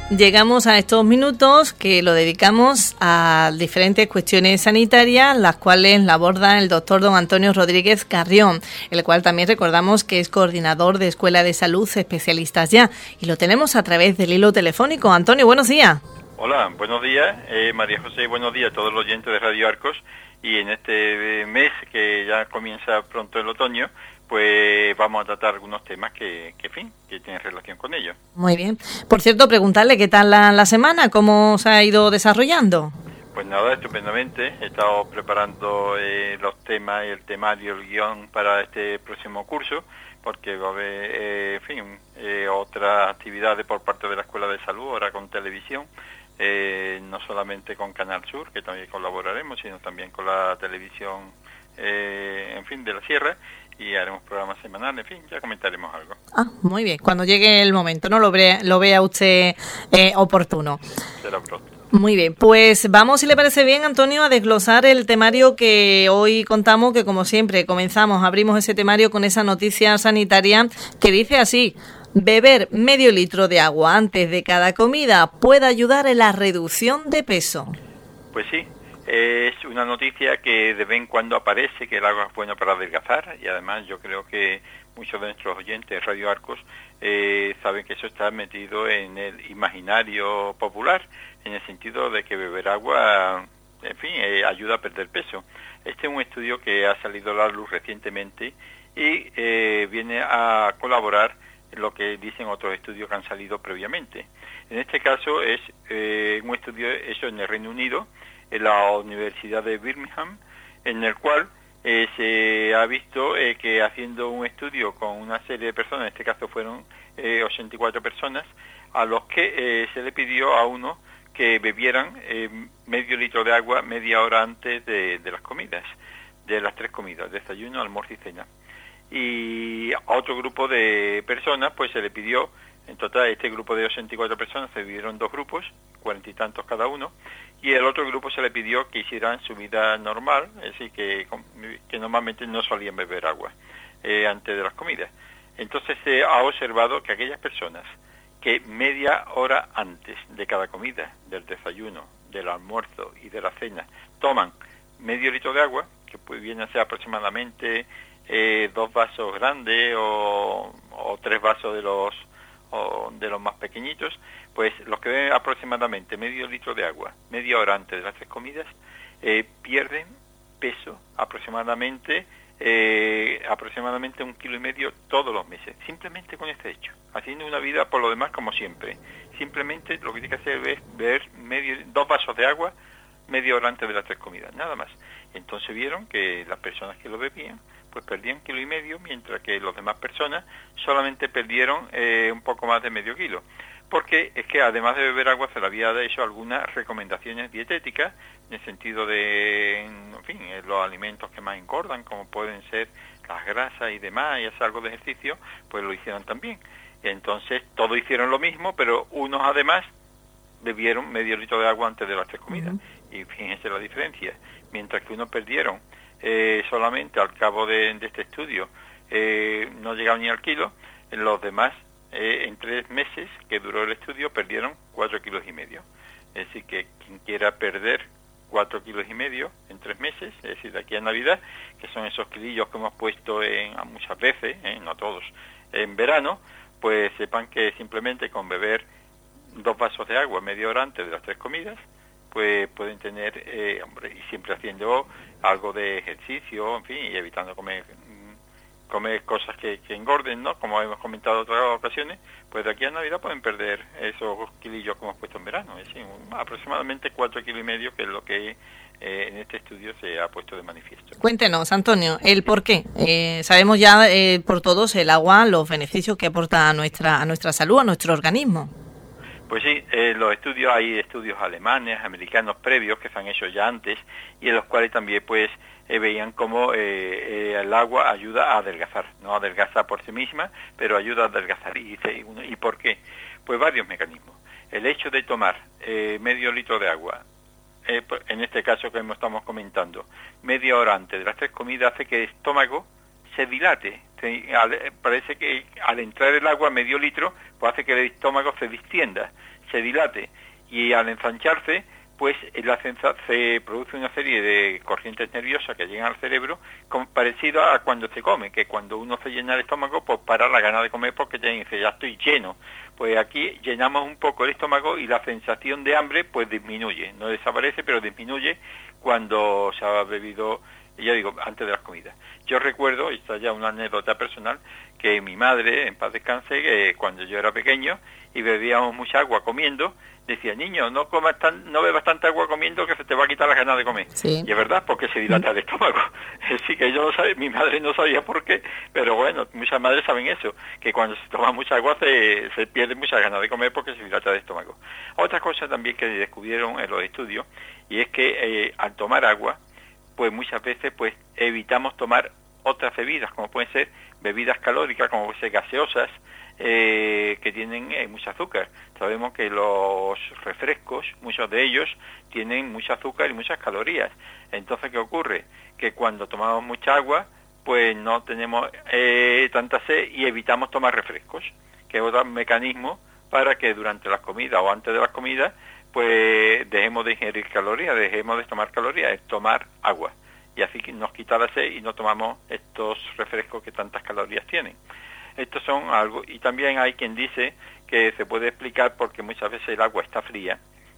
Llegamos a estos minutos que lo dedicamos a diferentes cuestiones sanitarias, las cuales la aborda el doctor don Antonio Rodríguez Carrión, el cual también recordamos que es coordinador de Escuela de Salud Especialistas Ya, y lo tenemos a través del hilo telefónico. Antonio, buenos días. Hola, buenos días, María José, buenos días a todos los oyentes de Radio Arcos, y en este mes que ya comienza pronto el otoño, pues vamos a tratar algunos temas que tienen relación con ello. Muy bien. Por cierto, preguntarle qué tal la semana, cómo se ha ido desarrollando. Pues nada, estupendamente. He estado preparando los temas, el temario, el guión para este próximo curso, porque va a haber, otras actividades por parte de la Escuela de Salud, ahora con televisión, no solamente con Canal Sur, que también colaboraremos, sino también con la televisión, de la Sierra, y haremos programas semanales, ya comentaremos algo. Muy bien, cuando llegue el momento, ¿no? Lo vea usted oportuno. Será pronto. Muy bien, pues vamos, si le parece bien, Antonio, a desglosar el temario que hoy contamos, que como siempre abrimos ese temario con esa noticia sanitaria que dice así: beber medio litro de agua antes de cada comida puede ayudar en la reducción de peso. Pues sí. Es una noticia que de vez en cuando aparece, que el agua es buena para adelgazar, y además yo creo que muchos de nuestros oyentes de Radio Arcos saben que eso está metido en el imaginario popular, en el sentido de que beber agua, ayuda a perder peso. Este es un estudio que ha salido a la luz recientemente y viene a colaborar en lo que dicen otros estudios que han salido previamente. En este caso es un estudio hecho en el Reino Unido, en la Universidad de Birmingham, en el cual se ha visto que haciendo un estudio con una serie de personas, en este caso fueron 84 personas, a los que se le pidió a uno que bebieran medio litro de agua media hora antes de las comidas, de las 3 comidas, desayuno, almuerzo y cena. Y a otro grupo de personas pues se le pidió, en total este grupo de 84 personas se dividieron en 2 grupos, 40 y tantos cada uno, y el otro grupo se le pidió que hicieran su vida normal, es decir, que normalmente no solían beber agua antes de las comidas. Entonces se ha observado que aquellas personas que media hora antes de cada comida, del desayuno, del almuerzo y de la cena, toman medio litro de agua, que pues viene a ser aproximadamente 2 vasos grandes o 3 vasos de los más pequeñitos, pues los que beben aproximadamente medio litro de agua media hora antes de las 3 comidas pierden peso aproximadamente 1,5 kilos todos los meses, simplemente con este hecho, haciendo una vida por lo demás como siempre. Simplemente lo que tiene que hacer es beber 2 vasos de agua media hora antes de las 3 comidas, nada más. Entonces vieron que las personas que lo bebían pues perdían 1,5 kilos, mientras que las demás personas solamente perdieron un poco más de medio kilo. Porque es que además de beber agua se le había hecho algunas recomendaciones dietéticas, en el sentido de, los alimentos que más engordan, como pueden ser las grasas y demás, y hacer algo de ejercicio, pues lo hicieron también. Entonces todos hicieron lo mismo, pero unos además bebieron medio litro de agua antes de las 3 comidas. Y fíjense la diferencia. Mientras que unos perdieron solamente al cabo de este estudio, no llegaron ni al kilo, los demás en 3 meses que duró el estudio perdieron 4,5 kilos. Es decir, que quien quiera perder 4,5 kilos en 3 meses, es decir, de aquí a Navidad, que son esos kilillos que hemos puesto muchas veces, no todos, en verano, pues sepan que simplemente con beber 2 vasos de agua media hora antes de las 3 comidas, pues pueden tener, y siempre haciendo algo de ejercicio, y evitando comer cosas que engorden, ¿no? Como hemos comentado en otras ocasiones, pues de aquí a Navidad pueden perder esos kilillos que hemos puesto en verano, es decir, aproximadamente 4,5 kilos, que es lo que en este estudio se ha puesto de manifiesto. Cuéntenos, Antonio, el por qué. Sabemos ya por todos el agua, los beneficios que aporta a nuestra salud, a nuestro organismo. Pues sí, hay estudios alemanes, americanos previos que se han hecho ya antes, y en los cuales también pues veían cómo el agua ayuda a adelgazar, no adelgaza por sí misma, pero ayuda a adelgazar. ¿Y por qué? Pues varios mecanismos. El hecho de tomar medio litro de agua, en este caso que estamos comentando, media hora antes de las 3 comidas, hace que el estómago se dilate. Parece que al entrar el agua medio litro, pues hace que el estómago se distienda. se dilate, y al ensancharse, pues se produce una serie de corrientes nerviosas que llegan al cerebro, parecido a cuando se come, que cuando uno se llena el estómago, pues para la gana de comer porque dice, ya estoy lleno. Pues aquí llenamos un poco el estómago y la sensación de hambre pues disminuye, no desaparece, pero disminuye cuando se ha bebido, ya digo, antes de las comidas. Yo recuerdo, esta ya una anécdota personal, que mi madre, en paz descanse, que cuando yo era pequeño y bebíamos mucha agua comiendo, decía, niño, no bebas tanta agua comiendo que se te va a quitar las ganas de comer. Sí. Y es verdad, porque se dilata el estómago. Así que yo no sabía, mi madre no sabía por qué, pero bueno, muchas madres saben eso, que cuando se toma mucha agua se pierde muchas ganas de comer porque se dilata el estómago. Otra cosa también que descubrieron en los estudios, y es que al tomar agua, pues muchas veces pues evitamos tomar otras bebidas, como pueden ser bebidas calóricas, como pueden ser gaseosas, que tienen mucho azúcar. Sabemos que los refrescos, muchos de ellos, tienen mucho azúcar y muchas calorías. Entonces, ¿qué ocurre? Que cuando tomamos mucha agua, pues no tenemos tanta sed y evitamos tomar refrescos, que es otro mecanismo para que durante las comidas o antes de las comidas, pues dejemos de ingerir calorías, dejemos de tomar calorías, es tomar agua. Y así nos quita la sed y no tomamos estos refrescos que tantas calorías tienen. Estos son algo, y también hay quien dice que se puede explicar porque muchas veces el agua está fría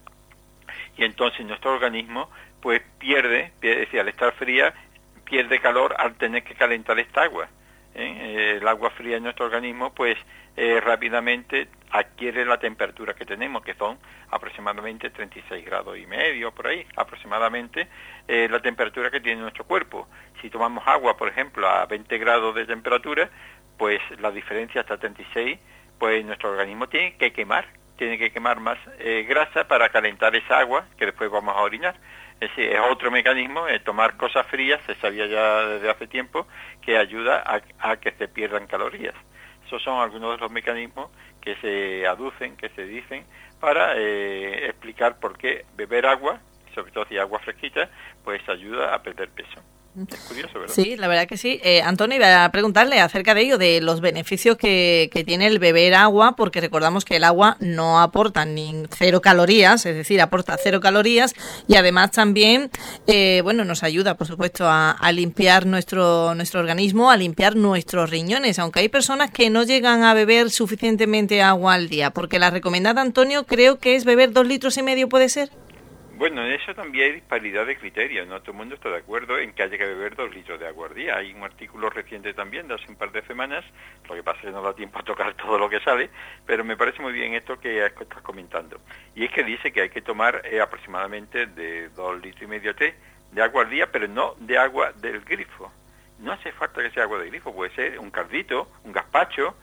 y entonces nuestro organismo pues pierde, es decir, al estar fría pierde calor al tener que calentar esta agua. El agua fría en nuestro organismo pues rápidamente adquiere la temperatura que tenemos, que son aproximadamente 36 grados y medio, por ahí, aproximadamente la temperatura que tiene nuestro cuerpo. Si tomamos agua, por ejemplo, a 20 grados de temperatura, pues la diferencia hasta 36, pues nuestro organismo tiene que quemar más grasa para calentar esa agua que después vamos a orinar. Es decir, es otro mecanismo, tomar cosas frías, se sabía ya desde hace tiempo, que ayuda a que se pierdan calorías. Esos son algunos de los mecanismos que se aducen, que se dicen, para explicar por qué beber agua, sobre todo si agua fresquita, pues ayuda a perder peso. Es curioso, ¿verdad? Sí, la verdad que sí. Antonio, iba a preguntarle acerca de ello, de los beneficios que tiene el beber agua, porque recordamos que el agua no aporta ni 0 calorías, es decir, aporta 0 calorías y además también, nos ayuda, por supuesto, a limpiar nuestro organismo, a limpiar nuestros riñones, aunque hay personas que no llegan a beber suficientemente agua al día, porque la recomendada, Antonio, creo que es beber 2,5 litros, ¿puede ser? Bueno, en eso también hay disparidad de criterios, no todo el mundo está de acuerdo en que haya que beber 2 litros de agua al día. Hay un artículo reciente también de hace un par de semanas, lo que pasa es que no da tiempo a tocar todo lo que sale, pero me parece muy bien esto que estás comentando. Y es que dice que hay que tomar aproximadamente de 2,5 litros de agua al día, pero no de agua del grifo. No hace falta que sea agua del grifo, puede ser un caldito, un gazpacho,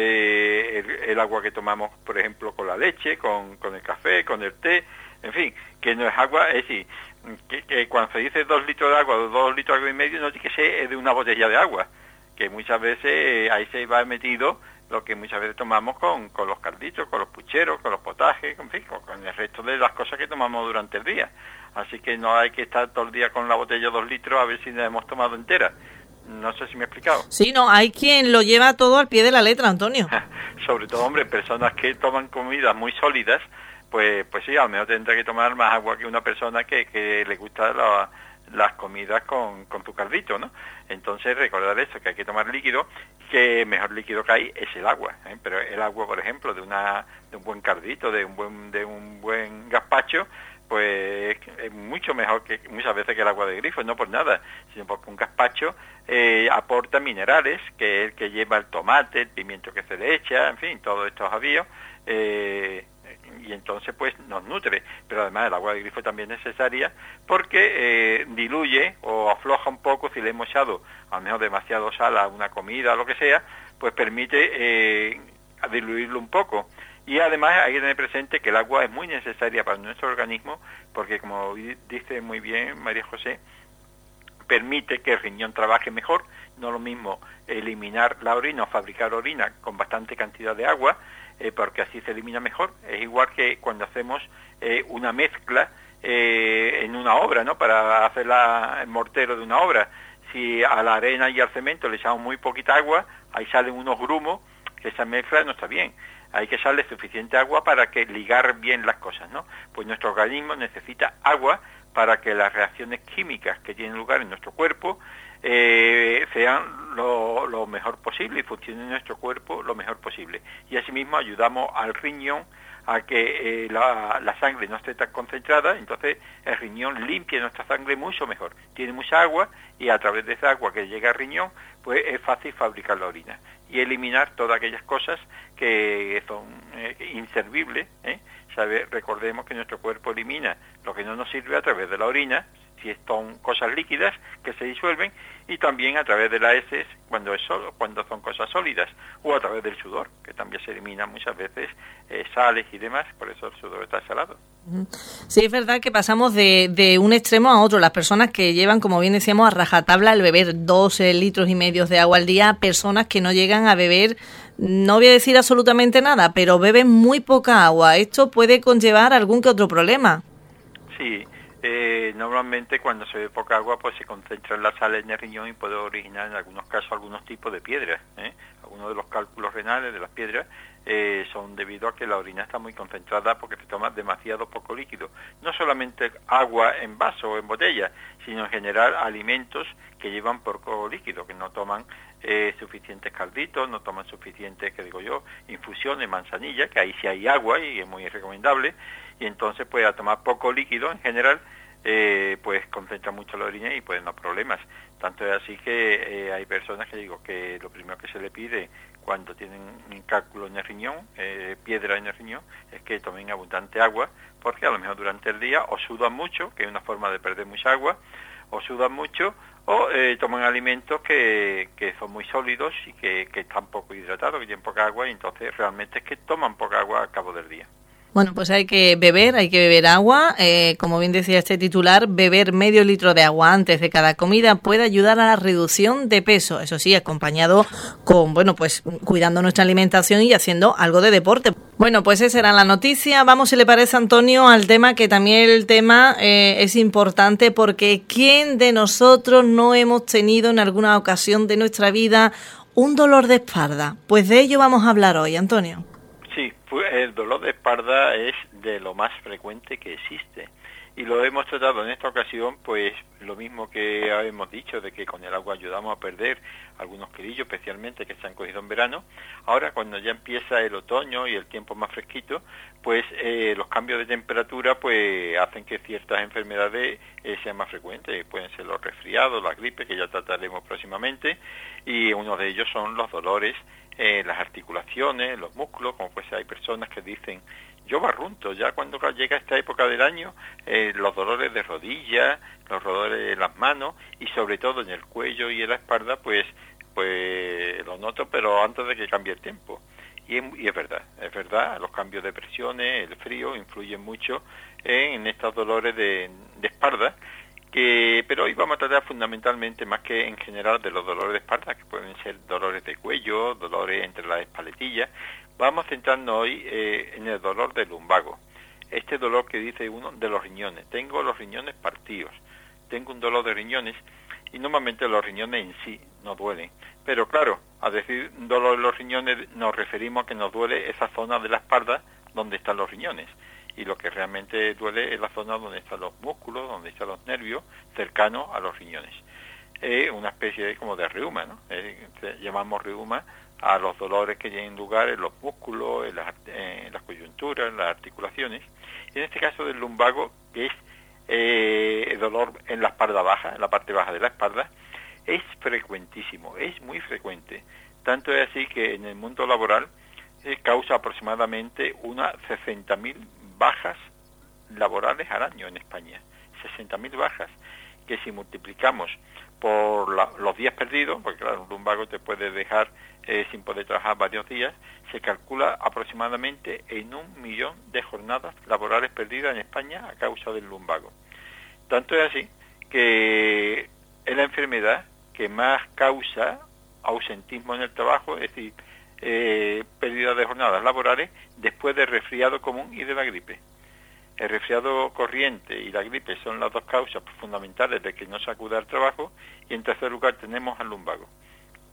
el agua que tomamos, por ejemplo, con la leche, con el café, con el té. En fin, que no es agua, es decir, que cuando se dice 2 litros de agua o 2,5 litros no tiene que ser de una botella de agua, que muchas veces ahí se va metido lo que muchas veces tomamos con los calditos, con los pucheros, con los potajes, en fin, con el resto de las cosas que tomamos durante el día. Así que no hay que estar todo el día con la botella de 2 litros a ver si la hemos tomado entera. No sé si me he explicado. Sí, no, hay quien lo lleva todo al pie de la letra, Antonio. Sobre todo, hombre, personas que toman comidas muy sólidas, pues sí, al menos tendrá que tomar más agua que una persona que le gusta las comidas con tu caldito, ¿no? Entonces recordar eso, que hay que tomar líquido, que el mejor líquido que hay es el agua, ¿eh? Pero el agua, por ejemplo, de un buen caldito, de un buen gazpacho, pues es mucho mejor que muchas veces que el agua de grifo, no por nada, sino porque un gazpacho aporta minerales, que es el que lleva el tomate, el pimiento que se le echa, en fin, todos estos avíos, y entonces pues nos nutre, pero además el agua de grifo también es necesaria porque diluye o afloja un poco si le hemos echado al menos demasiado sal a una comida o lo que sea, pues permite diluirlo un poco. Y además hay que tener presente que el agua es muy necesaria para nuestro organismo porque, como dice muy bien María José, permite que el riñón trabaje mejor. No es lo mismo eliminar la orina o fabricar orina con bastante cantidad de agua, porque así se elimina mejor. Es igual que cuando hacemos una mezcla en una obra, ¿no? Para hacer el mortero de una obra. Si a la arena y al cemento le echamos muy poquita agua, ahí salen unos grumos, que esa mezcla no está bien. Hay que echarle suficiente agua para que ligar bien las cosas, ¿no? Pues nuestro organismo necesita agua para que las reacciones químicas que tienen lugar en nuestro cuerpo sean lo mejor posible y funcionen en nuestro cuerpo lo mejor posible. Y asimismo ayudamos al riñón a que la sangre no esté tan concentrada, entonces el riñón limpia nuestra sangre mucho mejor. Tiene mucha agua y a través de esa agua que llega al riñón, pues es fácil fabricar la orina y eliminar todas aquellas cosas que son inservibles. Recordemos que nuestro cuerpo elimina lo que no nos sirve a través de la orina, si son cosas líquidas que se disuelven, y también a través de las heces cuando son cosas sólidas, o a través del sudor, que también se elimina muchas veces sales y demás, por eso el sudor está salado. Sí, es verdad que pasamos de un extremo a otro. Las personas que llevan, como bien decíamos, a rajatabla el beber 12 litros y medio de agua al día, personas que no llegan a beber, no voy a decir absolutamente nada, pero beben muy poca agua. Esto puede conllevar algún que otro problema. Sí. Normalmente cuando se bebe poca agua pues se concentran las sales en el riñón y puede originar en algunos casos algunos tipos de piedras. Algunos de los cálculos renales de las piedras son debido a que la orina está muy concentrada porque se toma demasiado poco líquido. No solamente agua en vaso o en botella, sino en general alimentos que llevan poco líquido, que no toman suficientes calditos, no toman suficientes, infusiones, manzanilla, que ahí sí hay agua y es muy recomendable, y entonces pues a tomar poco líquido en general pues concentra mucho la orina y pueden dar problemas. Tanto es así que hay personas que lo primero que se le pide cuando tienen un cálculo en el riñón, piedra en el riñón, es que tomen abundante agua, porque a lo mejor durante el día o sudan mucho, que es una forma de perder mucha agua, o sudan mucho, o toman alimentos que son muy sólidos y que están poco hidratados, que tienen poca agua, y entonces realmente es que toman poca agua al cabo del día. Bueno, pues hay que beber agua. Como bien decía este titular, beber medio litro de agua antes de cada comida puede ayudar a la reducción de peso. Eso sí, acompañado con, pues cuidando nuestra alimentación y haciendo algo de deporte. Bueno, pues esa era la noticia. Vamos, si le parece, Antonio, al tema, que también el tema es importante, porque ¿quién de nosotros no hemos tenido en alguna ocasión de nuestra vida un dolor de espalda? Pues de ello vamos a hablar hoy, Antonio. Sí, el dolor de espalda es de lo más frecuente que existe y lo hemos tratado en esta ocasión, pues lo mismo que hemos dicho, de que con el agua ayudamos a perder algunos kilillos, especialmente que se han cogido en verano. Ahora, cuando ya empieza el otoño y el tiempo más fresquito, pues los cambios de temperatura pues hacen que ciertas enfermedades sean más frecuentes. Pueden ser los resfriados, la gripe, que ya trataremos próximamente, y uno de ellos son los dolores las articulaciones, los músculos, como pues hay personas que dicen, yo barrunto, ya cuando llega esta época del año, los dolores de rodillas, los dolores de las manos, y sobre todo en el cuello y en la espalda, pues lo noto, pero antes de que cambie el tiempo. Y es verdad, los cambios de presiones, el frío, influyen mucho en estos dolores de espalda, pero hoy vamos a tratar fundamentalmente, más que en general, de los dolores de espalda, que pueden ser dolores de cuello, dolores entre las espaletillas. Vamos a centrarnos hoy en el dolor del lumbago. Este dolor que dice uno de los riñones. Tengo los riñones partidos, tengo un dolor de riñones, y normalmente los riñones en sí no duelen. Pero claro, a decir dolor de los riñones nos referimos a que nos duele esa zona de la espalda donde están los riñones. Y lo que realmente duele es la zona donde están los músculos, donde están los nervios, cercanos a los riñones. Una especie como de reuma, ¿no? Llamamos reuma a los dolores que tienen lugar en los músculos, en las coyunturas, en las articulaciones. Y en este caso del lumbago, que es el dolor en la espalda baja, en la parte baja de la espalda, es frecuentísimo, es muy frecuente. Tanto es así que en el mundo laboral causa aproximadamente unas 60.000 bajas laborales al año en España. 60.000 bajas, que si multiplicamos por los días perdidos, porque claro, un lumbago te puede dejar sin poder trabajar varios días, se calcula aproximadamente en 1 millón de jornadas laborales perdidas en España a causa del lumbago. Tanto es así que es la enfermedad que más causa ausentismo en el trabajo, es decir, pérdida de jornadas laborales después del resfriado común y de la gripe. El resfriado corriente y la gripe son las dos causas fundamentales de que no se acude al trabajo, y en tercer lugar tenemos al lumbago.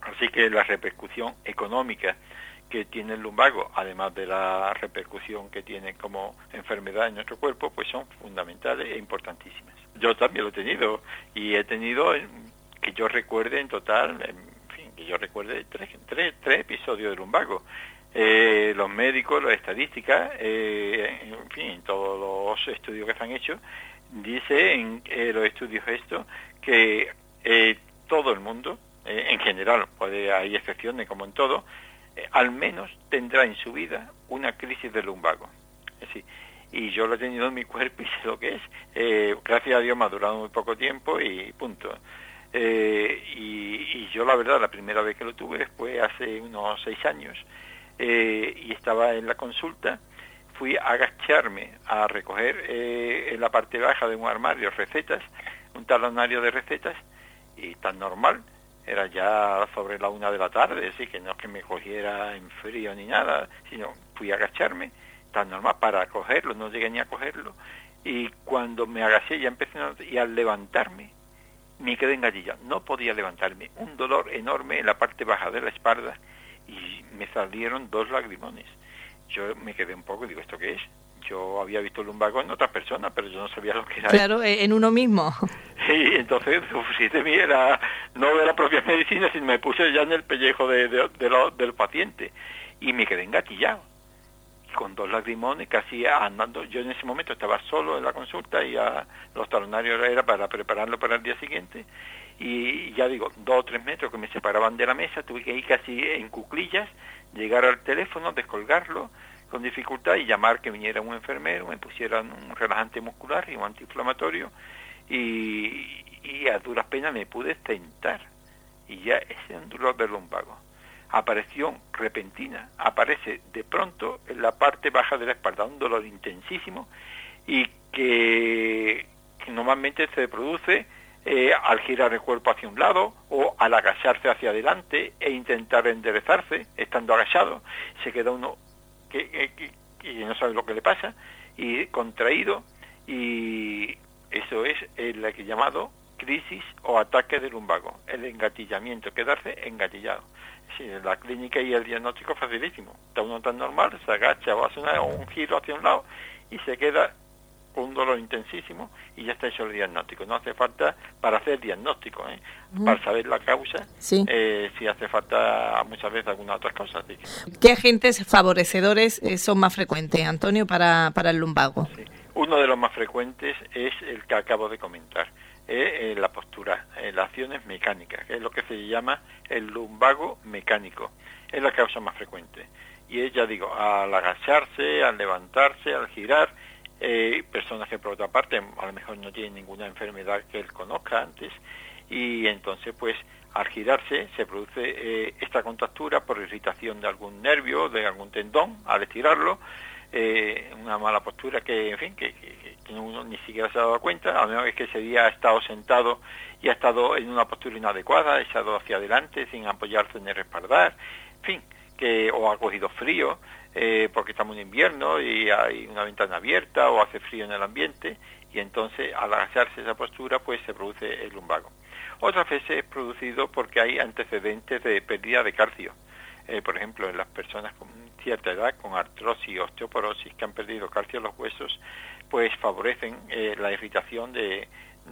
Así que la repercusión económica que tiene el lumbago, además de la repercusión que tiene como enfermedad en nuestro cuerpo, pues son fundamentales e importantísimas. Yo también lo he tenido, y he tenido, que yo recuerde en total, en fin, que yo recuerde tres episodios de lumbago. Los médicos, las estadísticas, en fin, todos los estudios que se han hecho, dice en los estudios estos que todo el mundo, en general, hay excepciones como en todo, al menos tendrá en su vida una crisis de lumbago. Es decir, y yo lo he tenido en mi cuerpo y sé lo que es. Gracias a Dios me ha durado muy poco tiempo y punto. Y yo la verdad, la primera vez que lo tuve fue hace unos 6 años, y estaba en la consulta. Fui a agacharme a recoger en la parte baja de un armario recetas, un talonario de recetas, y tan normal, era ya sobre la 1 de la tarde, así que no es que me cogiera en frío ni nada, sino fui a agacharme, tan normal, para cogerlo, no llegué ni a cogerlo, y cuando me agaché ya empecé y al levantarme me quedé engatillado, no podía levantarme, un dolor enorme en la parte baja de la espalda, y me salieron 2 lagrimones. Yo me quedé un poco, digo, ¿esto qué es? Yo había visto el lumbago en otras personas, pero yo no sabía lo que era. Claro, en uno mismo. Y entonces, si de mí era no de la propia medicina, sino me puse ya en el pellejo del paciente, y me quedé engatillado, con 2 lagrimones, casi andando. Yo en ese momento estaba solo en la consulta, y los talonarios era para prepararlo para el día siguiente, y ya digo, 2 o 3 metros que me separaban de la mesa, tuve que ir casi en cuclillas, llegar al teléfono, descolgarlo con dificultad y llamar que viniera un enfermero, me pusieran un relajante muscular y un antiinflamatorio, y a duras penas me pude sentar, y ya ese dolor del lumbago apareció repentina, aparece de pronto en la parte baja de la espalda, un dolor intensísimo, y que normalmente se produce al girar el cuerpo hacia un lado o al agacharse hacia adelante e intentar enderezarse estando agachado. Se queda uno que no sabe lo que le pasa, y contraído, y eso es el que llamado crisis o ataque de lumbago, el engatillamiento, quedarse engatillado. Sí, la clínica y el diagnóstico es facilísimo. Está uno tan normal, se agacha o hace un giro hacia un lado y se queda con un dolor intensísimo, y ya está hecho el diagnóstico. No hace falta, para hacer diagnóstico, para saber la causa, sí hace falta muchas veces algunas otras cosas. ¿Sí? ¿Qué agentes favorecedores son más frecuentes, Antonio, para el lumbago? Sí. Uno de los más frecuentes es el que acabo de comentar, la postura, las acciones mecánicas, que es lo que se llama el lumbago mecánico. Es la causa más frecuente. Y es, ya digo, al agacharse, al levantarse, al girar. Personas que por otra parte a lo mejor no tienen ninguna enfermedad que él conozca antes, y entonces pues al girarse se produce esta contractura por irritación de algún nervio, de algún tendón, al estirarlo, una mala postura que, en fin, que uno ni siquiera se ha dado cuenta, a lo mejor es que ese día ha estado sentado y ha estado en una postura inadecuada, ha echado hacia adelante sin apoyarse en el respaldar, en fin, o ha cogido frío, porque estamos en invierno y hay una ventana abierta o hace frío en el ambiente, y entonces al agacharse esa postura pues se produce el lumbago. Otras veces es producido porque hay antecedentes de pérdida de calcio, por ejemplo en las personas con cierta edad, con artrosis y osteoporosis, que han perdido calcio en los huesos, pues favorecen la irritación de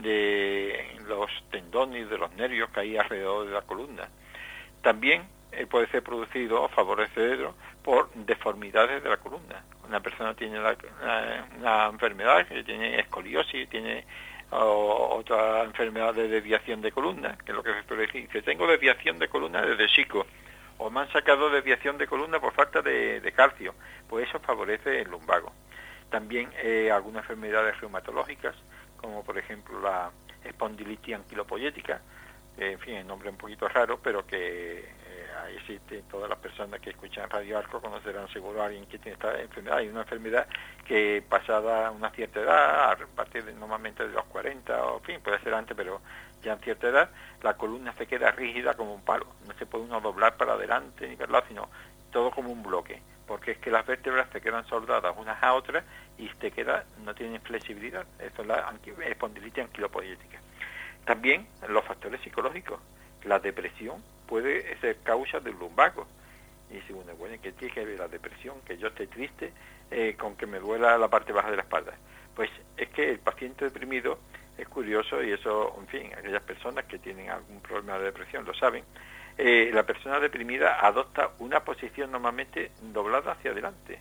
los tendones, de los nervios que hay alrededor de la columna. También puede ser producido o favorecido por deformidades de la columna. Una persona tiene una enfermedad, que tiene escoliosis, tiene otra enfermedad de desviación de columna, que es lo que se suele decir, que tengo desviación de columna desde chico, o me han sacado desviación de columna por falta de calcio, pues eso favorece el lumbago. También algunas enfermedades reumatológicas, como por ejemplo la espondilitis anquilopoyética, en fin, el nombre un poquito raro, pero que existe. Todas las personas que escuchan Radio Arco conocerán seguro a alguien que tiene esta enfermedad. Hay una enfermedad que pasada una cierta edad, a partir normalmente de los 40, o en fin, puede ser antes, pero ya en cierta edad, la columna se queda rígida como un palo. No se puede uno doblar para adelante ni para el lado, sino todo como un bloque, porque es que las vértebras se quedan soldadas unas a otras y no tienen flexibilidad. Eso es la espondilitis anquilopoyética. También los factores psicológicos, la depresión puede ser causa del lumbago. Y dice uno, bueno, ¿qué tiene que ver la depresión? Que yo esté triste con que me duela la parte baja de la espalda. Pues es que el paciente deprimido es curioso, y eso, en fin, aquellas personas que tienen algún problema de depresión lo saben. La persona deprimida adopta una posición normalmente doblada hacia adelante,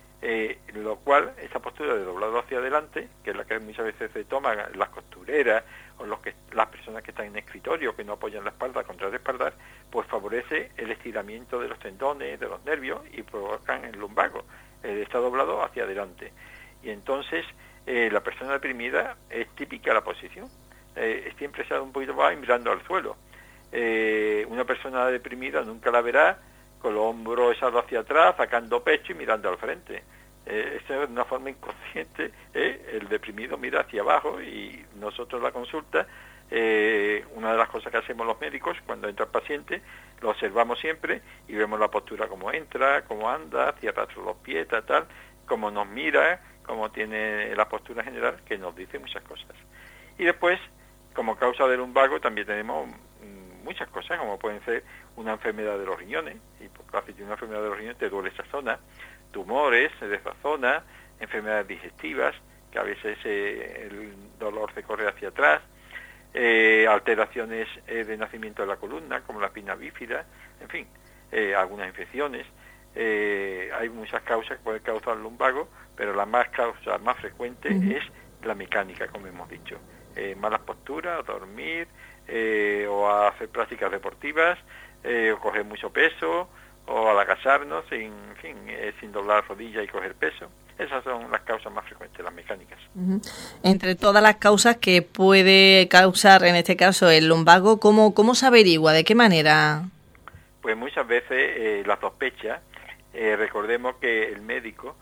lo cual, esa postura de doblado hacia adelante, que es la que muchas veces se toman las costureras o las personas que están en escritorio, que no apoyan la espalda contra el espaldar, pues favorece el estiramiento de los tendones, de los nervios, y provocan el lumbago. Está doblado hacia adelante. Y entonces la persona deprimida es típica la posición, siempre se da un poquito más mirando al suelo. Una persona deprimida nunca la verá con los hombros echados hacia atrás, sacando pecho y mirando al frente. Esa es una forma inconsciente. El deprimido mira hacia abajo, y nosotros en la consulta, una de las cosas que hacemos los médicos cuando entra el paciente, lo observamos siempre y vemos la postura, cómo entra, cómo anda, cierra los pies, tal, cómo nos mira, cómo tiene la postura general, que nos dice muchas cosas. Y después, como causa del lumbago, también tenemos muchas cosas, como pueden ser una enfermedad de los riñones, y por si tienes una enfermedad de los riñones te duele esa zona, tumores de esa zona, enfermedades digestivas, que a veces el dolor se corre hacia atrás, alteraciones de nacimiento de la columna, como la espina bífida, en fin, algunas infecciones. Hay muchas causas que pueden causar el lumbago, pero la causa más frecuente es la mecánica, como hemos dicho. Malas posturas, dormir, o hacer prácticas deportivas, o coger mucho peso, o al agacharnos, sin doblar rodillas y coger peso. Esas son las causas más frecuentes, las mecánicas. Entre todas las causas que puede causar, en este caso, el lumbago, ¿cómo se averigua? ¿De qué manera? Pues muchas veces la sospecha, recordemos que el médico,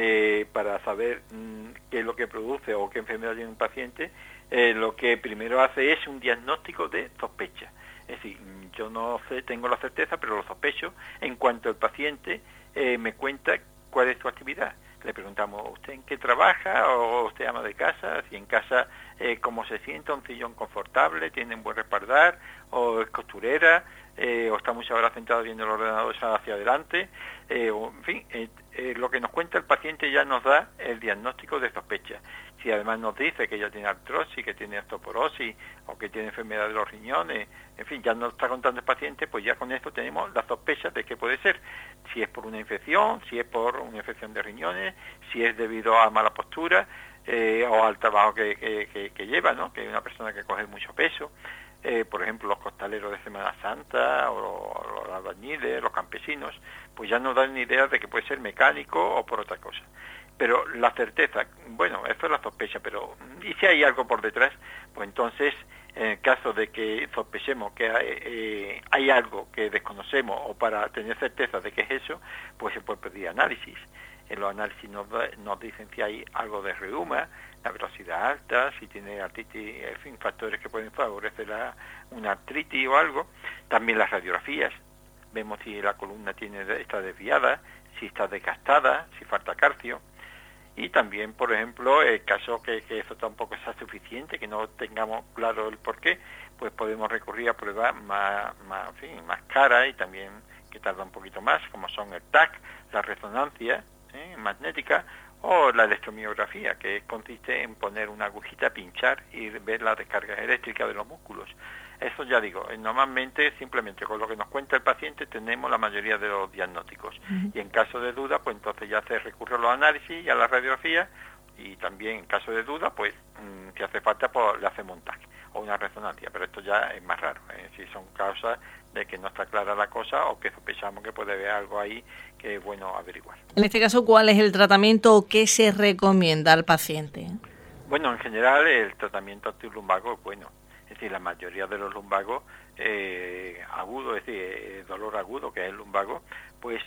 para saber qué es lo que produce o qué enfermedad tiene un paciente, lo que primero hace es un diagnóstico de sospecha. Es decir, yo no sé, tengo la certeza, pero lo sospecho en cuanto el paciente me cuenta cuál es su actividad. Le preguntamos, ¿usted en qué trabaja? ¿O usted ama de casa? Si en casa, ¿cómo se siente? ¿Un sillón confortable? ¿Tiene un buen respaldar? ¿O es costurera? ¿O está muchas horas sentado viendo el ordenador hacia adelante? En fin, lo que nos cuenta el paciente ya nos da el diagnóstico de sospecha. Si además nos dice que ya tiene artrosis, que tiene osteoporosis o que tiene enfermedad de los riñones, en fin, ya nos está contando el paciente, pues ya con esto tenemos la sospecha de qué puede ser. Si es por una infección, si es por una infección de riñones, si es debido a mala postura o al trabajo que lleva, ¿no? Que es una persona que coge mucho peso. Por ejemplo, los costaleros de Semana Santa o los albañiles, los campesinos, pues ya nos dan una idea de que puede ser mecánico o por otra cosa. Pero la certeza, bueno, eso es la sospecha, pero ¿y si hay algo por detrás? Pues entonces, en el caso de que sospechemos que hay algo que desconocemos, o para tener certeza de que es eso, pues se puede pedir análisis. En los análisis nos dicen si hay algo de reuma, la velocidad alta, si tiene artritis, en fin, factores que pueden favorecer una artritis o algo. También las radiografías, vemos si la columna está desviada, si está desgastada, si falta calcio. Y también, por ejemplo, el caso que eso tampoco sea suficiente, que no tengamos claro el porqué, pues podemos recurrir a pruebas más caras y también que tardan un poquito más, como son el TAC, la resonancia magnética o la electromiografía, que consiste en poner una agujita, pinchar y ver la descarga eléctrica de los músculos. Eso ya digo, normalmente simplemente con lo que nos cuenta el paciente tenemos la mayoría de los diagnósticos. Y en caso de duda, pues entonces ya se recurre a los análisis y a la radiografía, y también en caso de duda, pues si hace falta, pues le hacemos un TAC o una resonancia, pero esto ya es más raro, si son causas de que no está clara la cosa o que sospechamos que puede haber algo ahí que es bueno averiguar. En este caso, ¿cuál es el tratamiento o qué se recomienda al paciente? Bueno, en general el tratamiento antilumbago es bueno. Es decir, la mayoría de los lumbagos agudos, es decir, dolor agudo, que es el lumbago, pues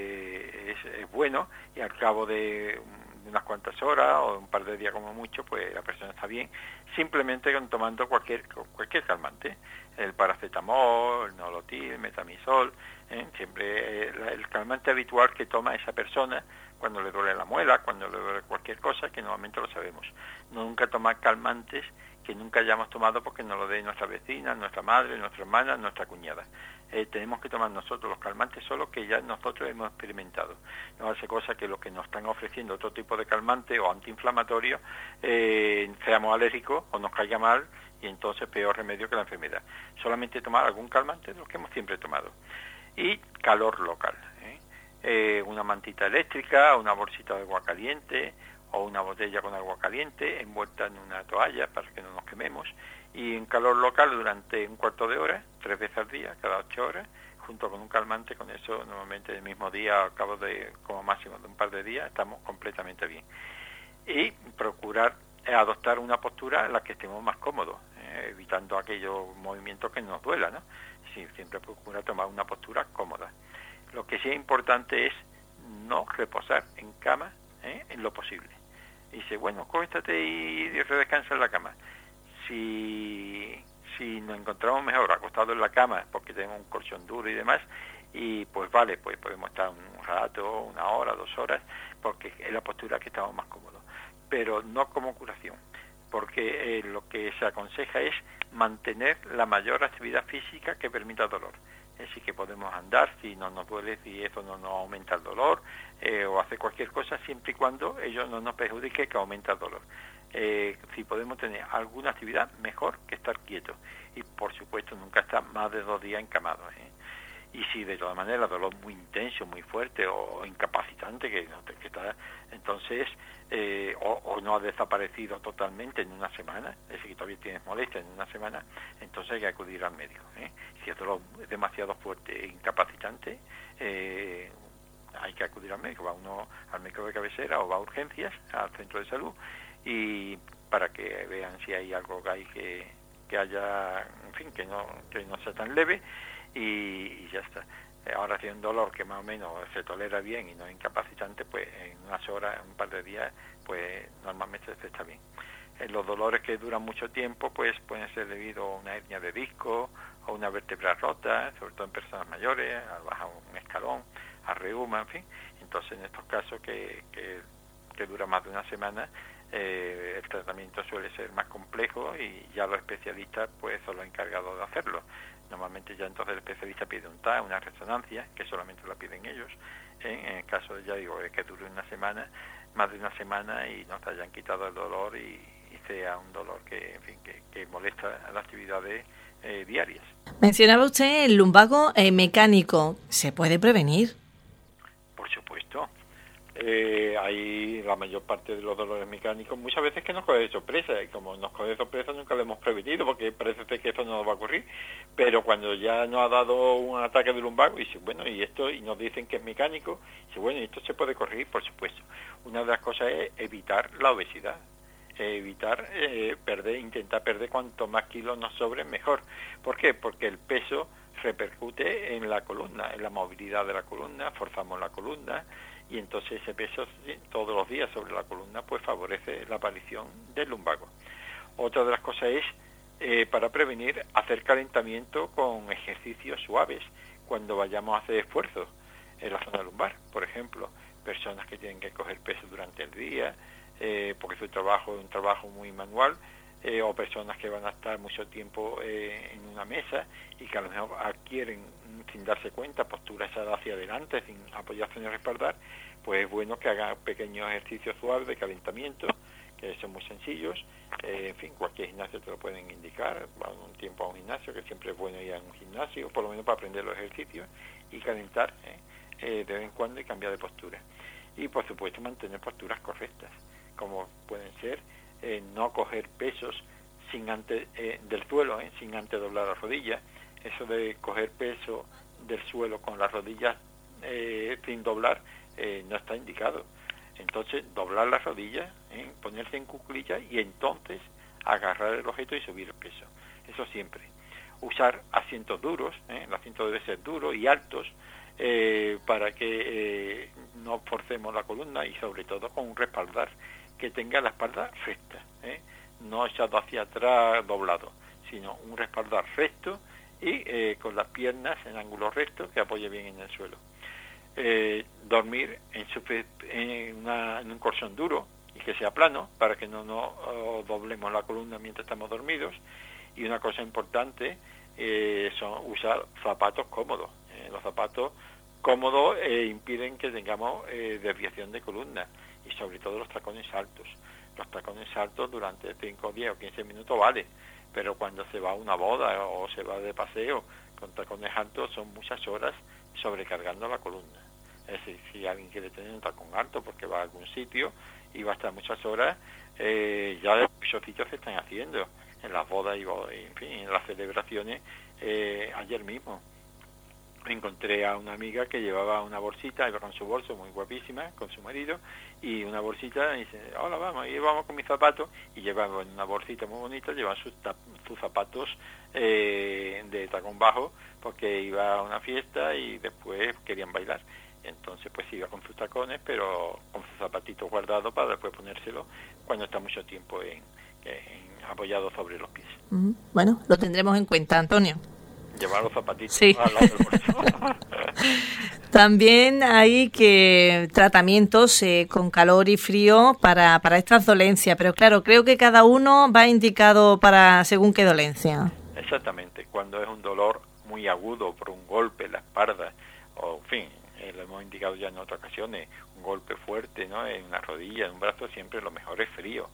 es bueno, y al cabo de unas cuantas horas o un par de días como mucho, pues la persona está bien, simplemente tomando cualquier calmante, el paracetamol, el nolotil, el metamisol, siempre el calmante habitual que toma esa persona cuando le duele la muela, cuando le duele cualquier cosa, que normalmente lo sabemos. Nunca tomar calmantes que nunca hayamos tomado porque nos lo dé nuestra vecina, nuestra madre, nuestra hermana, nuestra cuñada. tenemos que tomar nosotros los calmantes solos que ya nosotros hemos experimentado. No hace cosa que los que nos están ofreciendo otro tipo de calmante o antiinflamatorio seamos alérgicos o nos caiga mal, y entonces peor remedio que la enfermedad. Solamente tomar algún calmante de los que hemos siempre tomado. Y calor local, una mantita eléctrica, una bolsita de agua caliente o una botella con agua caliente envuelta en una toalla para que no nos quememos, y en calor local durante un cuarto de hora, 3 veces al día, cada 8 horas, junto con un calmante. Con eso normalmente el mismo día, al cabo de como máximo de un par de días, estamos completamente bien. Y procurar adoptar una postura en la que estemos más cómodos, evitando aquellos movimientos que nos duelan, ¿no? Sí, siempre procura tomar una postura cómoda. Lo que sí es importante es no reposar en cama en lo posible. Dice, bueno, cóstate y redescansa en la cama. Si nos encontramos mejor acostados en la cama porque tenemos un colchón duro y demás, y pues vale, pues podemos estar un rato, 1 hora, 2 horas, porque es la postura que estamos más cómodos. Pero no como curación, porque lo que se aconseja es mantener la mayor actividad física que permita dolor. Es decir, que podemos andar si no nos duele, si eso no nos aumenta el dolor, o hacer cualquier cosa siempre y cuando ello no nos perjudique que aumenta el dolor. Si podemos tener alguna actividad, mejor que estar quietos. Y por supuesto nunca estar más de 2 días encamados. Y si de todas maneras dolor muy intenso, muy fuerte o incapacitante, que está, entonces, o no ha desaparecido totalmente en una semana, es decir, que todavía tienes molestia en una semana, entonces hay que acudir al médico. Si el dolor es demasiado fuerte e incapacitante, hay que acudir al médico. Va uno al médico de cabecera o va a urgencias, al centro de salud, y para que vean si hay algo que hay que haya, en fin, que no sea tan leve, y ya está. Ahora, si hay un dolor que más o menos se tolera bien y no es incapacitante, pues en unas horas, un par de días, pues normalmente se está bien. Los dolores que duran mucho tiempo, pues pueden ser debido a una hernia de disco o una vértebra rota, sobre todo en personas mayores, al bajar un escalón, a reuma, en fin. Entonces, en estos casos que dura más de una semana, el tratamiento suele ser más complejo y ya los especialistas pues son los encargados de hacerlo. Normalmente ya entonces el especialista pide un TAC, una resonancia, que solamente la piden ellos. En el caso de, ya digo, que dure una semana, más de una semana, y no te hayan quitado el dolor y sea un dolor que, en fin, que molesta las actividades diarias. Mencionaba usted el lumbago mecánico. ¿Se puede prevenir? Por supuesto. Hay la mayor parte de los dolores mecánicos muchas veces que nos coge de sorpresa, y como nos coge de sorpresa nunca lo hemos prevenido porque parece que esto no nos va a ocurrir, pero cuando ya nos ha dado un ataque de lumbago y dice, bueno, y esto, y nos dicen que es mecánico, dice, bueno, y esto se puede corregir, por supuesto. Una de las cosas es evitar la obesidad, intentar perder cuanto más kilos nos sobren mejor. ¿Por qué? Porque el peso repercute en la columna, en la movilidad de la columna, forzamos la columna, y entonces ese peso todos los días sobre la columna pues favorece la aparición del lumbago. Otra de las cosas es, para prevenir, hacer calentamiento con ejercicios suaves cuando vayamos a hacer esfuerzos en la zona lumbar. Por ejemplo, personas que tienen que coger peso durante el día, porque su trabajo es un trabajo muy manual, o personas que van a estar mucho tiempo en una mesa y que a lo mejor adquieren, sin darse cuenta, posturas hacia adelante, sin apoyarse en el respaldar, pues es bueno que hagan pequeños ejercicios suaves de calentamiento, que son muy sencillos. En fin, cualquier gimnasio te lo pueden indicar, van un tiempo a un gimnasio, que siempre es bueno ir a un gimnasio, por lo menos para aprender los ejercicios, y calentar de vez en cuando y cambiar de postura. Y por supuesto mantener posturas correctas, como pueden ser no coger pesos sin antes del suelo, sin antes doblar las rodillas. Eso de coger peso del suelo con las rodillas sin doblar no está indicado. Entonces doblar las rodillas, ponerse en cuclillas y entonces agarrar el objeto y subir el peso. Eso siempre. Usar asientos duros, el asiento debe ser duro y altos, para que no forcemos la columna, y sobre todo con un respaldar que tenga la espalda recta, no echado hacia atrás doblado, sino un respaldar recto y con las piernas en ángulo recto que apoye bien en el suelo. Dormir en un colchón duro y que sea plano para que no doblemos la columna mientras estamos dormidos. Y una cosa importante, usar zapatos cómodos. Los zapatos cómodos impiden que tengamos desviación de columna, y sobre todo los tacones altos. Los tacones altos durante 5, 10 o 15 minutos vale, pero cuando se va a una boda o se va de paseo con tacones altos son muchas horas sobrecargando la columna. Es decir, si alguien quiere tener un tacón alto porque va a algún sitio y va a estar muchas horas, ya muchos sitios se están haciendo en las bodas y en fin, en las celebraciones. Ayer mismo encontré a una amiga que llevaba una bolsita, iba con su bolso muy guapísima, con su marido, y una bolsita, y dice, hola, vamos con mis zapatos, y llevaban una bolsita muy bonita, llevan sus zapatos de tacón bajo, porque iba a una fiesta y después querían bailar. Entonces pues iba con sus tacones, pero con sus zapatitos guardados para después ponérselo cuando está mucho tiempo apoyado sobre los pies. Bueno, lo tendremos en cuenta, Antonio. Llevar los zapatitos, sí. Al lado del bolso. También hay tratamientos con calor y frío para estas dolencias, pero claro, creo que cada uno va indicado para según qué dolencia. Exactamente, cuando es un dolor muy agudo por un golpe en la espalda, o en fin, lo hemos indicado ya en otras ocasiones, un golpe fuerte, ¿no?, en una rodilla, en un brazo, siempre lo mejor es frío.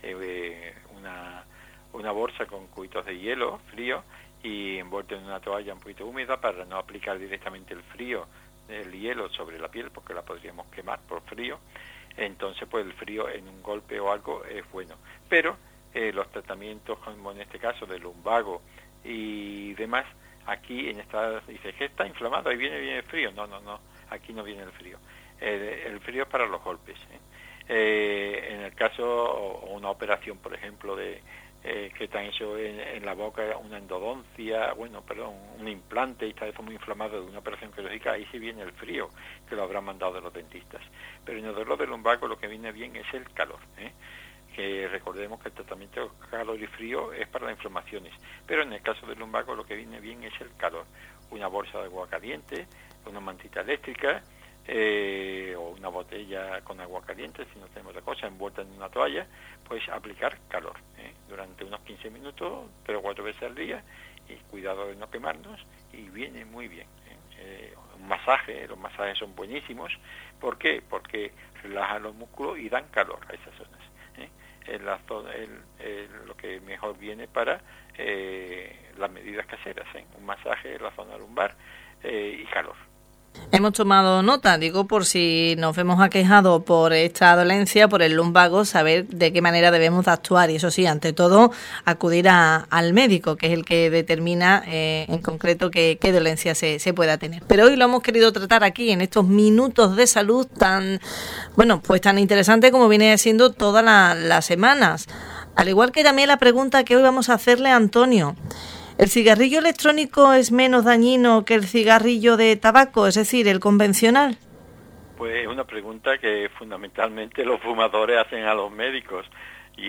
Una bolsa con cubitos de hielo frío y envuelto en una toalla un poquito húmeda para no aplicar directamente el hielo sobre la piel, porque la podríamos quemar por frío. Entonces pues el frío en un golpe o algo es bueno, pero los tratamientos como en este caso del lumbago y demás, aquí en esta dice que está inflamado, ahí viene el frío. No, aquí no viene el frío. El frío es para los golpes. En el caso, o una operación, por ejemplo, que te han hecho en la boca, una endodoncia, un implante, y está eso muy inflamado de una operación quirúrgica, ahí sí viene el frío, que lo habrán mandado de los dentistas. Pero en el dolor del lumbago lo que viene bien es el calor, que recordemos que el tratamiento de calor y frío es para las inflamaciones, pero en el caso del lumbago lo que viene bien es el calor. Una bolsa de agua caliente, una mantita eléctrica, o una botella con agua caliente, si no tenemos otra cosa, envuelta en una toalla, pues aplicar calor durante unos 15 minutos, 3 o 4 veces al día, y cuidado de no quemarnos, y viene muy bien. Un masaje, los masajes son buenísimos. ¿Por qué? Porque relajan los músculos y dan calor a esas zonas. Lo que mejor viene para las medidas caseras, un masaje en la zona lumbar y calor. Hemos tomado nota, digo, por si nos vemos aquejados por esta dolencia, por el lumbago, saber de qué manera debemos de actuar. Y eso sí, ante todo, acudir al médico, que es el que determina en concreto qué dolencia se pueda tener. Pero hoy lo hemos querido tratar aquí, en estos minutos de salud tan interesante como viene siendo todas las semanas. Al igual que también la pregunta que hoy vamos a hacerle a Antonio. ¿El cigarrillo electrónico es menos dañino que el cigarrillo de tabaco, es decir, el convencional? Pues es una pregunta que fundamentalmente los fumadores hacen a los médicos, y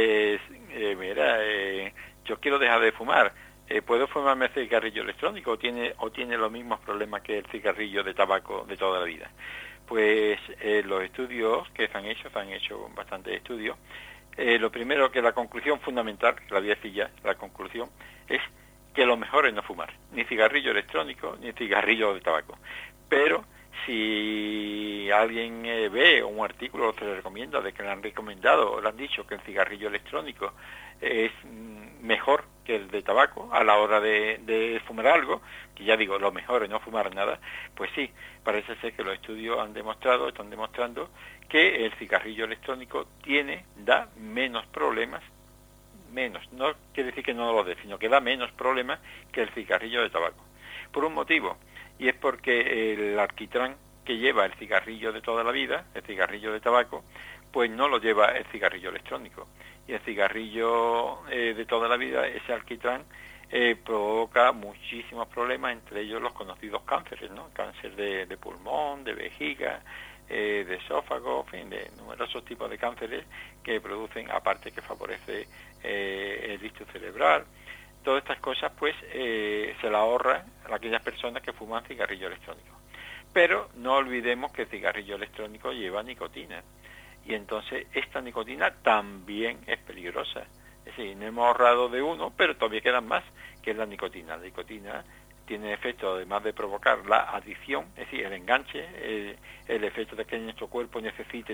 yo quiero dejar de fumar, ¿puedo fumarme el cigarrillo electrónico o tiene los mismos problemas que el cigarrillo de tabaco de toda la vida? Pues los estudios que se han hecho bastantes estudios. Lo primero, que la conclusión fundamental, que la voy a decir ya, la conclusión es que lo mejor es no fumar, ni cigarrillo electrónico, ni cigarrillo de tabaco. Pero si alguien ve un artículo, se le recomienda, de que le han recomendado o le han dicho que el cigarrillo electrónico es mejor que el de tabaco a la hora de fumar algo, que ya digo, lo mejor es no fumar nada, pues sí, parece ser que los estudios están demostrando que el cigarrillo electrónico da menos problemas, no quiere decir que no lo dé, sino que da menos problemas que el cigarrillo de tabaco. Por un motivo, y es porque el alquitrán que lleva el cigarrillo de toda la vida, el cigarrillo de tabaco, pues no lo lleva el cigarrillo electrónico. Y el cigarrillo de toda la vida, ese alquitrán, provoca muchísimos problemas, entre ellos los conocidos cánceres, ¿no? Cáncer de pulmón, de vejiga, de esófago, en fin, de numerosos tipos de cánceres que producen, aparte que favorece el ictus cerebral. Todas estas cosas pues se la ahorran a aquellas personas que fuman cigarrillo electrónico. Pero no olvidemos que el cigarrillo electrónico lleva nicotina, y entonces esta nicotina también es peligrosa. Es decir, no hemos ahorrado de uno, pero todavía quedan más, que es la nicotina. La nicotina tiene efecto, además de provocar la adicción, es decir, el enganche, el efecto de que nuestro cuerpo necesite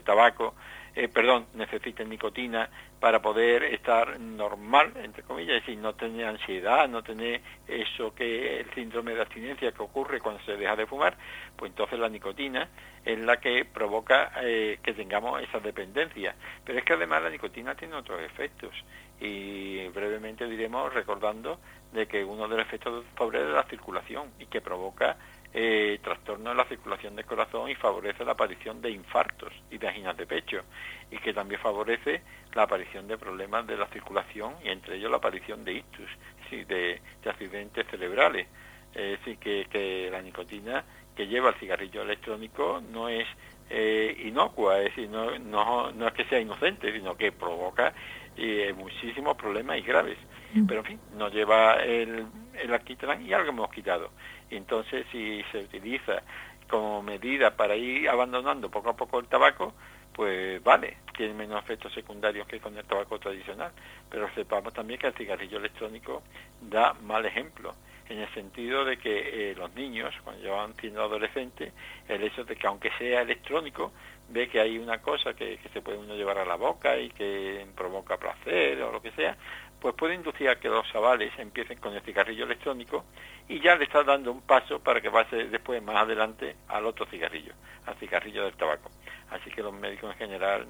necesite nicotina para poder estar normal, entre comillas, es decir, no tener ansiedad, no tener eso que el síndrome de abstinencia que ocurre cuando se deja de fumar, pues entonces la nicotina es la que provoca que tengamos esa dependencia. Pero es que además la nicotina tiene otros efectos, y brevemente diremos recordando de que uno de los efectos favorece la circulación y que provoca trastorno de la circulación del corazón y favorece la aparición de infartos y de anginas de pecho, y que también favorece la aparición de problemas de la circulación y entre ellos la aparición de ictus, ¿sí? de accidentes cerebrales. Es decir, que la nicotina que lleva el cigarrillo electrónico no es inocua, es decir, no es que sea inocente, sino que provoca muchísimos problemas y graves. Pero en fin, nos lleva el alquitrán y algo hemos quitado. Y entonces, si se utiliza como medida para ir abandonando poco a poco el tabaco, pues vale, tiene menos efectos secundarios que con el tabaco tradicional. Pero sepamos también que el cigarrillo electrónico da mal ejemplo, en el sentido de que los niños, cuando ya van siendo adolescentes, el hecho de que aunque sea electrónico, ve que hay una cosa que se puede uno llevar a la boca y que provoca placer o lo que sea, pues puede inducir a que los chavales empiecen con el cigarrillo electrónico y ya le está dando un paso para que pase después, más adelante, al otro cigarrillo, al cigarrillo del tabaco. Así que los médicos en general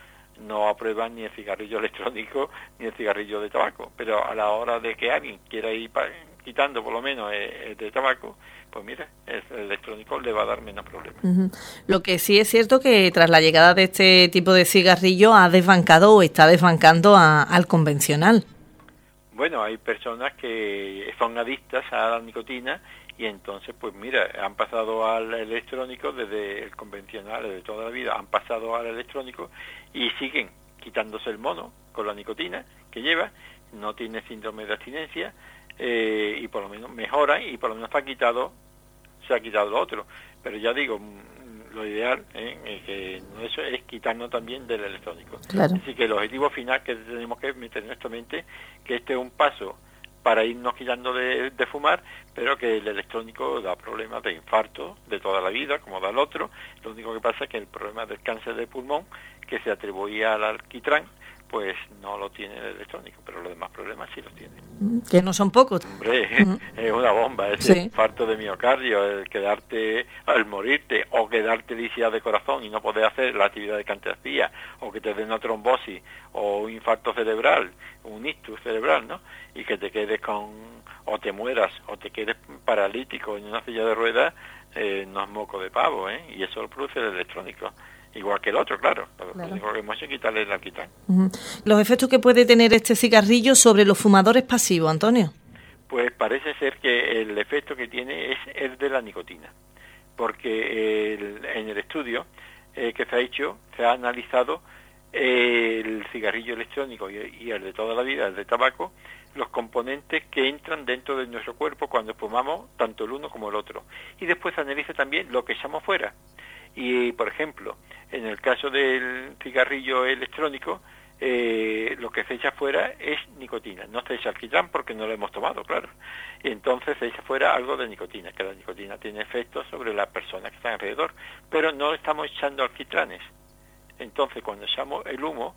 no aprueban ni el cigarrillo electrónico ni el cigarrillo de tabaco, pero a la hora de que alguien quiera ir quitando por lo menos el de tabaco, pues mira, el electrónico le va a dar menos problemas. Lo que sí es cierto que tras la llegada de este tipo de cigarrillo ha desbancado o está desbancando al convencional. Bueno, hay personas que son adictas a la nicotina y entonces, pues mira, han pasado al electrónico desde el convencional, desde toda la vida, han pasado al electrónico y siguen quitándose el mono con la nicotina que lleva, no tiene síndrome de abstinencia y por lo menos mejora y por lo menos se ha quitado lo otro. Pero ya digo, lo ideal es que eso es quitarnos también del electrónico. Claro. Así que el objetivo final que tenemos que meter en nuestra mente, que este es un paso para irnos quitando de fumar, pero que el electrónico da problemas de infarto de toda la vida, como da el otro. Lo único que pasa es que el problema del cáncer de pulmón, que se atribuía al alquitrán, pues no lo tiene el electrónico, pero los demás problemas sí los tiene. Que no son pocos. Hombre, es una bomba, ese infarto de miocardio, el morirte, o quedarte lisiado de corazón y no poder hacer la actividad de cardiospía, o que te dé una trombosis, o un infarto cerebral, un ictus cerebral, ¿no? Y que te quedes o te mueras, o te quedes paralítico en una silla de ruedas, no es moco de pavo, y eso lo produce el electrónico. Igual que el otro, claro. Lo único que hemos hecho es quitarle el alquitrán. ¿Los efectos que puede tener este cigarrillo sobre los fumadores pasivos, Antonio? Pues parece ser que el efecto que tiene es el de la nicotina, porque en el estudio que se ha hecho, se ha analizado el cigarrillo electrónico y el de toda la vida, el de tabaco, los componentes que entran dentro de nuestro cuerpo cuando fumamos, tanto el uno como el otro. Y después se analiza también lo que echamos fuera. Y, por ejemplo, en el caso del cigarrillo electrónico, lo que se echa fuera es nicotina. No se echa alquitrán porque no lo hemos tomado, claro. Y entonces se echa fuera algo de nicotina, que la nicotina tiene efectos sobre las personas que están alrededor. Pero no estamos echando alquitranes. Entonces, cuando echamos el humo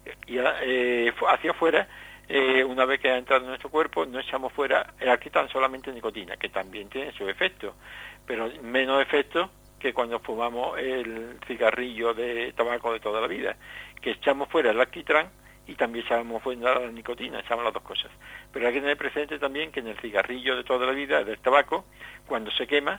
hacia afuera, una vez que ha entrado en nuestro cuerpo, no echamos fuera el alquitrán, solamente nicotina, que también tiene su efecto, pero menos efecto que cuando fumamos el cigarrillo de tabaco de toda la vida, que echamos fuera el alquitrán y también echamos fuera la nicotina, echamos las dos cosas. Pero hay que tener presente también que en el cigarrillo de toda la vida, del tabaco, cuando se quema,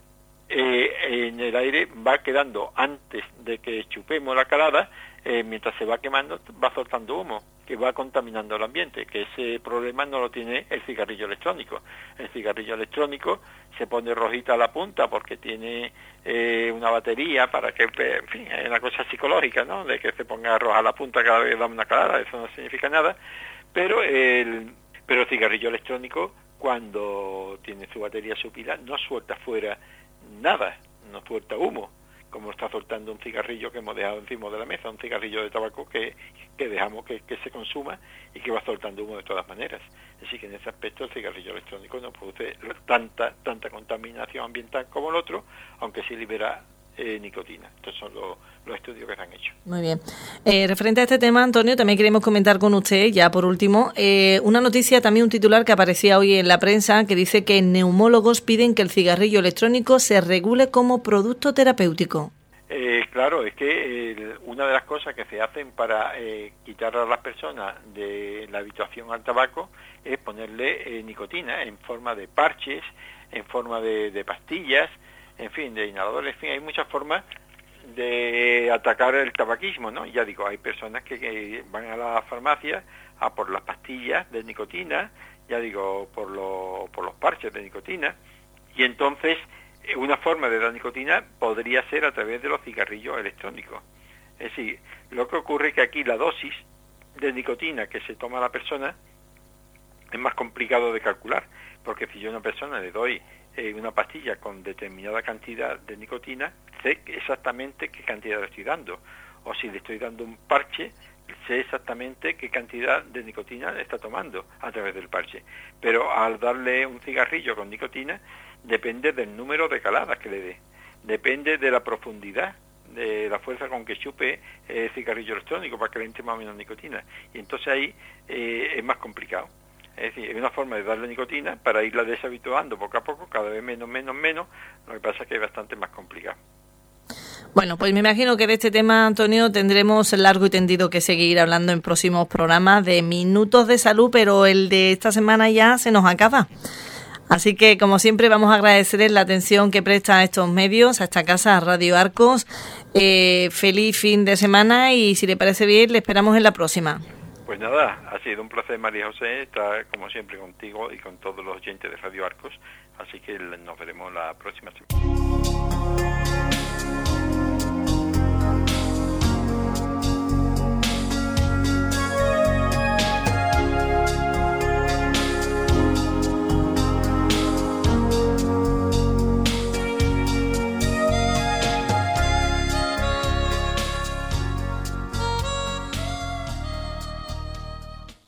en el aire va quedando, antes de que chupemos la calada, mientras se va quemando, va soltando humo, que va contaminando el ambiente, que ese problema no lo tiene el cigarrillo electrónico. El cigarrillo electrónico se pone rojita a la punta porque tiene una batería para que, en fin, es una cosa psicológica, ¿no?, de que se ponga roja la punta cada vez que da una calada, eso no significa nada, pero el cigarrillo electrónico, cuando tiene su batería, su pila, no suelta fuera nada, no suelta humo, como está soltando un cigarrillo que hemos dejado encima de la mesa, un cigarrillo de tabaco que dejamos que se consuma y que va soltando humo de todas maneras. Así que en ese aspecto el cigarrillo electrónico no produce tanta contaminación ambiental como el otro, aunque sí libera nicotina. Estos son los estudios que se han hecho. Muy bien. Referente a este tema, Antonio, también queremos comentar con usted, ya por último, una noticia, también un titular que aparecía hoy en la prensa, que dice que neumólogos piden que el cigarrillo electrónico se regule como producto terapéutico. Claro, es que una de las cosas que se hacen para quitar a las personas de la habituación al tabaco es ponerle nicotina en forma de parches, en forma de pastillas, en fin, de inhaladores, en fin, hay muchas formas de atacar el tabaquismo, ¿no? Ya digo, hay personas que van a la farmacia a por las pastillas de nicotina, ya digo, por los parches de nicotina, y entonces una forma de dar nicotina podría ser a través de los cigarrillos electrónicos. Es decir, lo que ocurre es que aquí la dosis de nicotina que se toma la persona es más complicado de calcular, porque si yo a una persona le doy una pastilla con determinada cantidad de nicotina, sé exactamente qué cantidad le estoy dando. O si le estoy dando un parche, sé exactamente qué cantidad de nicotina le está tomando a través del parche. Pero al darle un cigarrillo con nicotina, depende del número de caladas que le dé. Depende de la profundidad, de la fuerza con que chupe el cigarrillo electrónico para que le entre más o menos nicotina. Y entonces ahí es más complicado. Es decir, es una forma de darle nicotina para irla deshabituando poco a poco, cada vez menos. Lo que pasa es que es bastante más complicado. Bueno, pues me imagino que de este tema, Antonio, tendremos largo y tendido que seguir hablando en próximos programas de Minutos de Salud, pero el de esta semana ya se nos acaba. Así que, como siempre, vamos a agradecerles la atención que presta a estos medios, a esta casa, a Radio Arcos. Feliz fin de semana y, si le parece bien, le esperamos en la próxima. Pues nada, ha sido un placer, María José, estar como siempre contigo y con todos los oyentes de Radio Arcos, así que nos veremos la próxima semana.